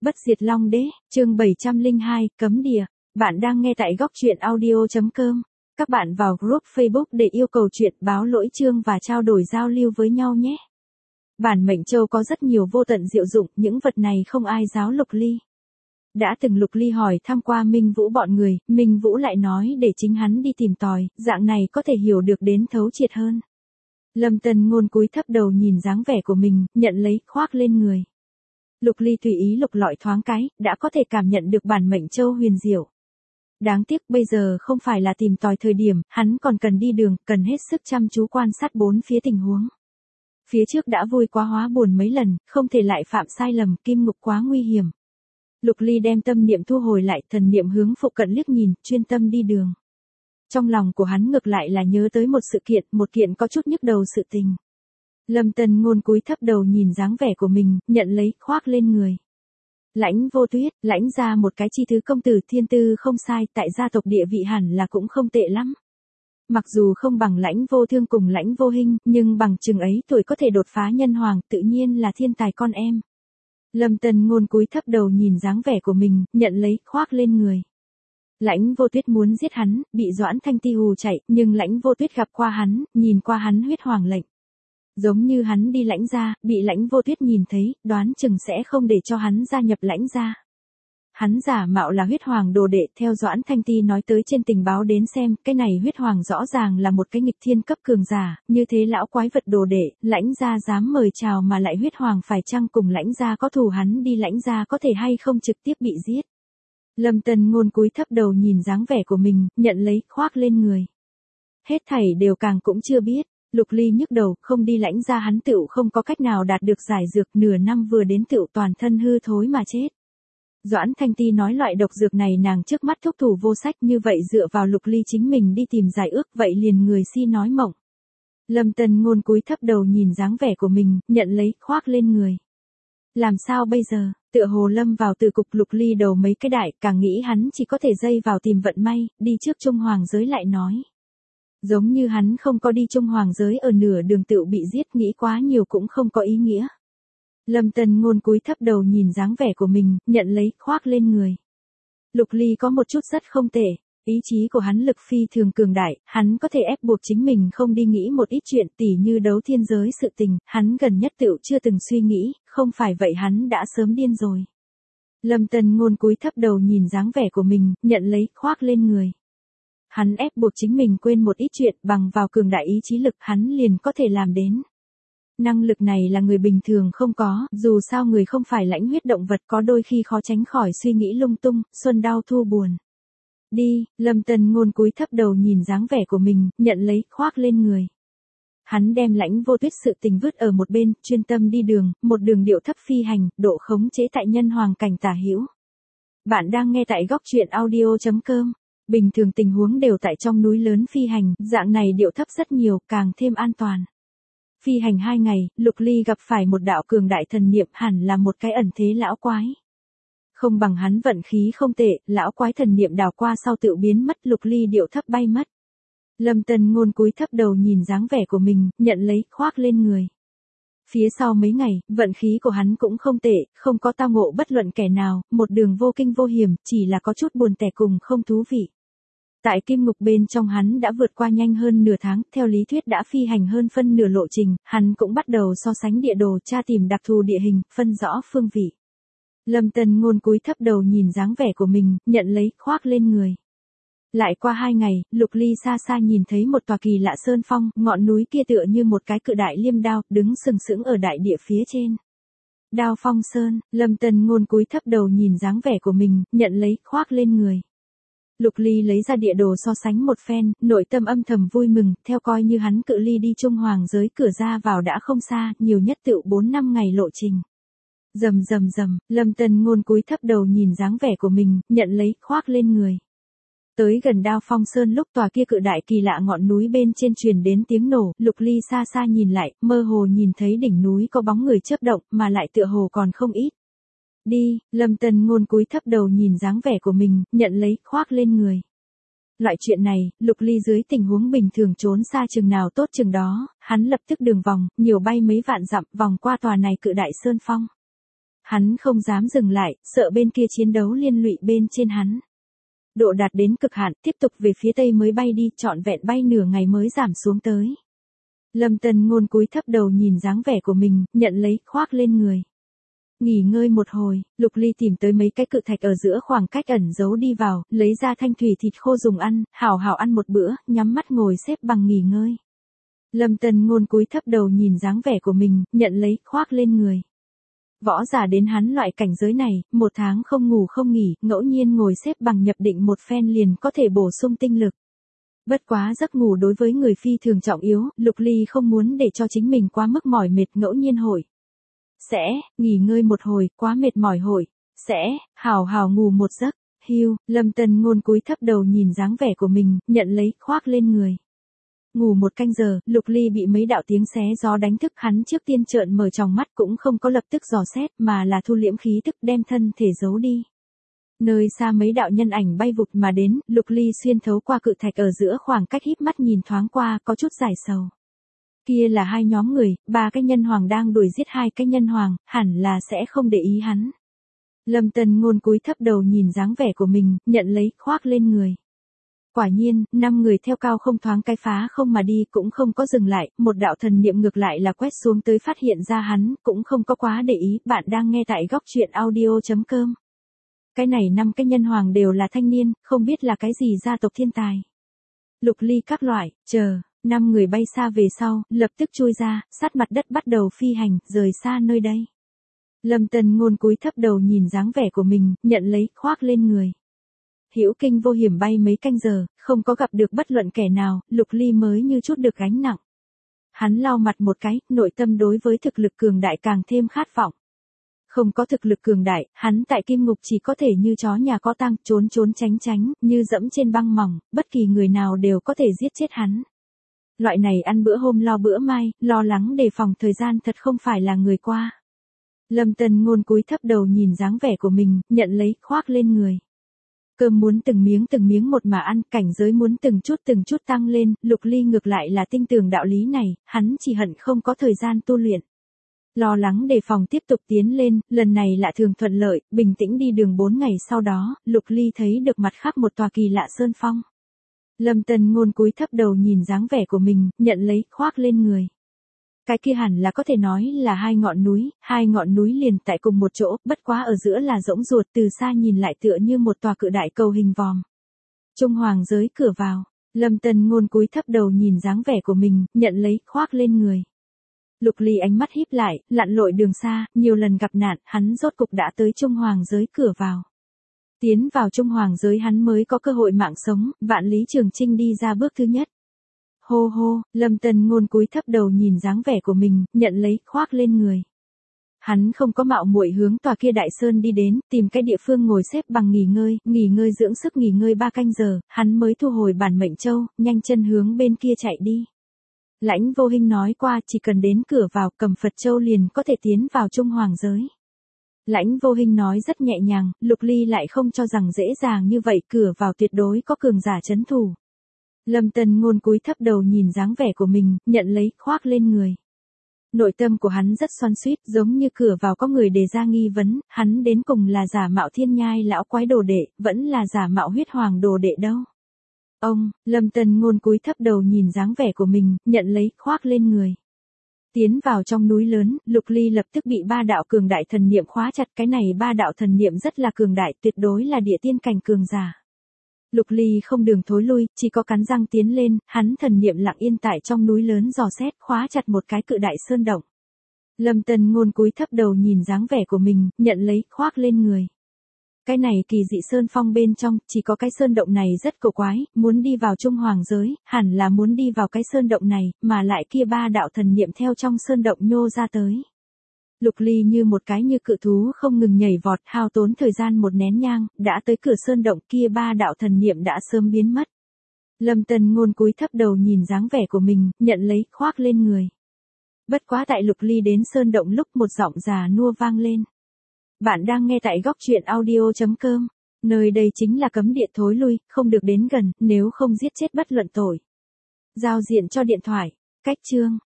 Bất diệt Long Đế, chương 702, cấm địa. Bạn đang nghe tại góc truyện audio.com. Các bạn vào group Facebook để yêu cầu chuyện báo lỗi chương và trao đổi giao lưu với nhau nhé. Bản mệnh châu có rất nhiều vô tận diệu dụng, những vật này không ai giáo Lục Ly. Đã từng Lục Ly hỏi thăm qua Minh Vũ bọn người, Minh Vũ lại nói để chính hắn đi tìm tòi, dạng này có thể hiểu được đến thấu triệt hơn. Lâm Tân Ngôn cúi thấp đầu nhìn dáng vẻ của mình, nhận lấy, khoác lên người. Lục Ly tùy ý lục lọi thoáng cái, đã có thể cảm nhận được bản mệnh châu huyền diệu. Đáng tiếc bây giờ không phải là tìm tòi thời điểm, hắn còn cần đi đường, cần hết sức chăm chú quan sát bốn phía tình huống. Phía trước đã vui quá hóa buồn mấy lần, không thể lại phạm sai lầm, kim ngục quá nguy hiểm. Lục Ly đem tâm niệm thu hồi lại, thần niệm hướng phụ cận liếc nhìn, chuyên tâm đi đường. Trong lòng của hắn ngược lại là nhớ tới một kiện có chút nhức đầu sự tình. Lâm Tân Ngôn cúi thấp đầu nhìn dáng vẻ của mình, nhận lấy, khoác lên người. Lãnh Vô Tuyết, lãnh ra một cái chi thứ công tử thiên tư không sai, tại gia tộc địa vị hẳn là cũng không tệ lắm. Mặc dù không bằng Lãnh Vô Thương cùng Lãnh Vô Hinh, nhưng bằng chừng ấy tuổi có thể đột phá nhân hoàng, tự nhiên là thiên tài con em. Lâm Tân Ngôn cúi thấp đầu nhìn dáng vẻ của mình, nhận lấy, khoác lên người. Lãnh Vô Tuyết muốn giết hắn, bị Doãn Thanh Ti hù chạy, nhưng Lãnh Vô Tuyết gặp qua hắn, nhìn qua hắn huyết hoàng lệnh. Giống như hắn đi lãnh gia, bị Lãnh Vô Tuyết nhìn thấy, đoán chừng sẽ không để cho hắn gia nhập lãnh gia. Hắn giả mạo là huyết hoàng đồ đệ, theo Doãn Thanh Ti nói tới trên tình báo đến xem, cái này huyết hoàng rõ ràng là một cái nghịch thiên cấp cường giả, như thế lão quái vật đồ đệ, lãnh gia dám mời chào mà lại huyết hoàng phải chăng cùng lãnh gia có thù, hắn đi lãnh gia có thể hay không trực tiếp bị giết. Lâm Tân Ngôn cúi thấp đầu nhìn dáng vẻ của mình, nhận lấy, khoác lên người. Hết thảy đều càng cũng chưa biết. Lục Ly nhức đầu, không đi lãnh ra hắn tựu không có cách nào đạt được giải dược, nửa năm vừa đến tựu toàn thân hư thối mà chết. Doãn Thanh Ti nói loại độc dược này nàng trước mắt thúc thủ vô sách, như vậy dựa vào Lục Ly chính mình đi tìm giải ước, vậy liền người si nói mộng. Lâm Tân Ngôn cúi thấp đầu nhìn dáng vẻ của mình, nhận lấy, khoác lên người. Làm sao bây giờ, tựa hồ lâm vào từ cục. Lục Ly đầu mấy cái đại, càng nghĩ hắn chỉ có thể dây vào tìm vận may, đi trước Trung Hoàng giới lại nói. Giống như hắn không có đi Trung Hoàng giới ở nửa đường tựu bị giết, nghĩ quá nhiều cũng không có ý nghĩa. Lâm Tân Ngôn cúi thấp đầu nhìn dáng vẻ của mình, nhận lấy, khoác lên người. Lục Ly có một chút rất không tệ, ý chí của hắn lực phi thường cường đại, hắn có thể ép buộc chính mình không đi nghĩ một ít chuyện tỉ như đấu thiên giới sự tình, hắn gần nhất tựu chưa từng suy nghĩ, không phải vậy hắn đã sớm điên rồi. Lâm Tân Ngôn cúi thấp đầu nhìn dáng vẻ của mình, nhận lấy, khoác lên người. Hắn ép buộc chính mình quên một ít chuyện, bằng vào cường đại ý chí lực hắn liền có thể làm đến. Năng lực này là người bình thường không có, dù sao người không phải lãnh huyết động vật, có đôi khi khó tránh khỏi suy nghĩ lung tung, xuân đau thu buồn. Đi, Lâm Tân Ngôn cúi thấp đầu nhìn dáng vẻ của mình, nhận lấy, khoác lên người. Hắn đem Lãnh Vô Tuyết sự tình vứt ở một bên, chuyên tâm đi đường, một đường điệu thấp phi hành, độ khống chế tại nhân hoàng cảnh tả hữu. Bạn đang nghe tại góc truyện audio.com. Bình thường tình huống đều tại trong núi lớn phi hành, dạng này điệu thấp rất nhiều, càng thêm an toàn. Phi hành 2 ngày, Lục Ly gặp phải một đạo cường đại thần niệm, hẳn là một cái ẩn thế lão quái. Không bằng hắn vận khí không tệ, lão quái thần niệm đảo qua sau tự biến mất, Lục Ly điệu thấp bay mất. Lâm Tân Ngôn cúi thấp đầu nhìn dáng vẻ của mình, nhận lấy, khoác lên người. Phía sau mấy ngày, vận khí của hắn cũng không tệ, không có tao ngộ bất luận kẻ nào, một đường vô kinh vô hiểm, chỉ là có chút buồn tẻ cùng không thú vị. Tại kim ngục bên trong hắn đã vượt qua nhanh hơn nửa tháng, theo lý thuyết đã phi hành hơn phân nửa lộ trình, hắn cũng bắt đầu so sánh địa đồ, tra tìm đặc thù địa hình, phân rõ phương vị. Lâm Tân Ngôn cúi thấp đầu nhìn dáng vẻ của mình, nhận lấy, khoác lên người. Lại qua 2 ngày, Lục Ly xa xa nhìn thấy một tòa kỳ lạ sơn phong, ngọn núi kia tựa như một cái cự đại liêm đao, đứng sừng sững ở đại địa phía trên. Đao Phong Sơn, Lâm Tân Ngôn cúi thấp đầu nhìn dáng vẻ của mình, nhận lấy, khoác lên người. Lục Ly lấy ra địa đồ so sánh một phen, nội tâm âm thầm vui mừng, theo coi như hắn cự ly đi Trung Hoàng giới cửa ra vào đã không xa, nhiều nhất tựu 4-5 ngày lộ trình. Rầm rầm rầm, Lâm Tân Ngôn cúi thấp đầu nhìn dáng vẻ của mình, nhận lấy, khoác lên người. Tới gần Đao Phong Sơn lúc tòa kia cự đại kỳ lạ ngọn núi bên trên truyền đến tiếng nổ, Lục Ly xa xa nhìn lại, mơ hồ nhìn thấy đỉnh núi có bóng người chớp động, mà lại tựa hồ còn không ít. Đi, Lâm Tân Ngôn cúi thấp đầu nhìn dáng vẻ của mình, nhận lấy, khoác lên người. Loại chuyện này, Lục Ly dưới tình huống bình thường trốn xa chừng nào tốt chừng đó, hắn lập tức đường vòng, nhiều bay mấy vạn dặm, vòng qua tòa này cự đại sơn phong. Hắn không dám dừng lại, sợ bên kia chiến đấu liên lụy bên trên hắn. Độ đạt đến cực hạn, tiếp tục về phía tây mới bay đi, trọn vẹn bay nửa ngày mới giảm xuống tới. Lâm Tân Ngôn cúi thấp đầu nhìn dáng vẻ của mình, nhận lấy, khoác lên người. Nghỉ ngơi một hồi, Lục Ly tìm tới mấy cái cự thạch ở giữa khoảng cách ẩn giấu đi vào, lấy ra thanh thủy thịt khô dùng ăn, hảo hảo ăn một bữa, nhắm mắt ngồi xếp bằng nghỉ ngơi. Lâm Tân Ngôn cúi thấp đầu nhìn dáng vẻ của mình, nhận lấy, khoác lên người. Võ giả đến hắn loại cảnh giới này, 1 tháng không ngủ không nghỉ, ngẫu nhiên ngồi xếp bằng nhập định một phen liền có thể bổ sung tinh lực. Bất quá giấc ngủ đối với người phi thường trọng yếu, Lục Ly không muốn để cho chính mình quá mức mỏi mệt, ngẫu nhiên hội. Nghỉ ngơi một hồi, quá mệt mỏi hội. Hảo hảo ngủ một giấc. Lâm Tân Ngôn cúi thấp đầu nhìn dáng vẻ của mình, nhận lấy, khoác lên người. Ngủ 1 canh giờ, Lục Ly bị mấy đạo tiếng xé gió đánh thức, hắn trước tiên trợn mở tròng mắt cũng không có lập tức dò xét mà là thu liễm khí tức đem thân thể giấu đi. Nơi xa mấy đạo nhân ảnh bay vụt mà đến, Lục Ly xuyên thấu qua cự thạch ở giữa khoảng cách híp mắt nhìn thoáng qua, có chút giải sầu. Kia là 2 nhóm người, 3 cái nhân hoàng đang đuổi giết 2 cái nhân hoàng, hẳn là sẽ không để ý hắn. Lâm Tân Ngôn cúi thấp đầu nhìn dáng vẻ của mình, nhận lấy, khoác lên người. Quả nhiên, 5 người theo cao không thoáng cái phá không mà đi cũng không có dừng lại, một đạo thần niệm ngược lại là quét xuống tới phát hiện ra hắn, cũng không có quá để ý, bạn đang nghe tại góc truyện audio.com. Cái này 5 cái nhân hoàng đều là thanh niên, không biết là cái gì gia tộc thiên tài. Lục Ly các loại, 5 người bay xa về sau, lập tức chui ra, sát mặt đất bắt đầu phi hành, rời xa nơi đây. Lâm Tân Ngôn cúi thấp đầu nhìn dáng vẻ của mình, nhận lấy, khoác lên người. Hữu kinh vô hiểm bay mấy canh giờ, không có gặp được bất luận kẻ nào, Lục Ly mới như chút được gánh nặng. Hắn lau mặt một cái, nội tâm đối với thực lực cường đại càng thêm khát vọng. Không có thực lực cường đại, hắn tại kim ngục chỉ có thể như chó nhà có tang, trốn tránh, như dẫm trên băng mỏng, bất kỳ người nào đều có thể giết chết hắn. Loại này ăn bữa hôm lo bữa mai, lo lắng đề phòng thời gian thật không phải là người qua. Lâm Tân Ngôn cúi thấp đầu nhìn dáng vẻ của mình, nhận lấy, khoác lên người. Cơm muốn từng miếng một mà ăn, cảnh giới muốn từng chút tăng lên, Lục Ly ngược lại là tinh tường đạo lý này, hắn chỉ hận không có thời gian tu luyện. Lo lắng đề phòng tiếp tục tiến lên, lần này lạ thường thuận lợi, bình tĩnh đi đường 4 ngày sau đó, Lục Ly thấy được mặt khác một tòa kỳ lạ sơn phong. Lâm Tân Ngôn cúi thấp đầu nhìn dáng vẻ của mình, nhận lấy, khoác lên người. Cái kia hẳn là có thể nói là 2 ngọn núi liền tại cùng một chỗ, bất quá ở giữa là rỗng ruột, từ xa nhìn lại tựa như một tòa cự đại cầu hình vòm. Trung hoàng giới cửa vào, Lâm Tân Ngôn cúi thấp đầu nhìn dáng vẻ của mình, nhận lấy, khoác lên người. Lục Ly ánh mắt híp lại, lặn lội đường xa, nhiều lần gặp nạn, hắn rốt cục đã tới Trung hoàng giới cửa vào. Tiến vào Trung hoàng giới hắn mới có cơ hội mạng sống, vạn lý trường chinh đi ra bước thứ nhất. Hô, Lâm Tân Ngôn cúi thấp đầu nhìn dáng vẻ của mình, nhận lấy, khoác lên người. Hắn không có mạo muội hướng tòa kia đại sơn đi đến, tìm cái địa phương ngồi xếp bằng nghỉ ngơi dưỡng sức, nghỉ ngơi 3 canh giờ, hắn mới thu hồi bản mệnh châu, nhanh chân hướng bên kia chạy đi. Lãnh Vô Hinh nói qua, chỉ cần đến cửa vào, cầm Phật châu liền có thể tiến vào Trung hoàng giới. Lãnh Vô Hinh nói rất nhẹ nhàng, Lục Ly lại không cho rằng dễ dàng như vậy, cửa vào tuyệt đối có cường giả trấn thủ. Lâm Tân Ngôn cúi thấp đầu nhìn dáng vẻ của mình, nhận lấy, khoác lên người. Nội tâm của hắn rất xoắn xuýt, giống như cửa vào có người đề ra nghi vấn, hắn đến cùng là giả mạo Thiên Nhai lão quái đồ đệ, vẫn là giả mạo Huyết Hoàng đồ đệ đâu. Lâm Tân Ngôn cúi thấp đầu nhìn dáng vẻ của mình, nhận lấy, khoác lên người. Tiến vào trong núi lớn, Lục Ly lập tức bị 3 đạo cường đại thần niệm khóa chặt, cái này 3 đạo thần niệm rất là cường đại, tuyệt đối là địa tiên cảnh cường giả. Lục Ly không đường thối lui, chỉ có cắn răng tiến lên, hắn thần niệm lặng yên tại trong núi lớn dò xét, khóa chặt một cái cự đại sơn động. Lâm Tân Ngôn cúi thấp đầu nhìn dáng vẻ của mình, nhận lấy, khoác lên người. Cái này kỳ dị sơn phong bên trong, chỉ có cái sơn động này rất cổ quái, muốn đi vào Trung hoàng giới, hẳn là muốn đi vào cái sơn động này, mà lại kia 3 đạo thần niệm theo trong sơn động nhô ra tới. Lục Ly như một cái như cự thú không ngừng nhảy vọt, hao tốn thời gian một nén nhang, đã tới cửa sơn động, kia 3 đạo thần niệm đã sớm biến mất. Lâm Tân Ngôn cúi thấp đầu nhìn dáng vẻ của mình, nhận lấy, khoác lên người. Bất quá tại Lục Ly đến sơn động lúc một giọng già nua vang lên. Bạn đang nghe tại góc truyện audio.com, nơi đây chính là cấm địa, thối lui, không được đến gần, nếu không giết chết bất luận tội. Giao diện cho điện thoại, cách chương.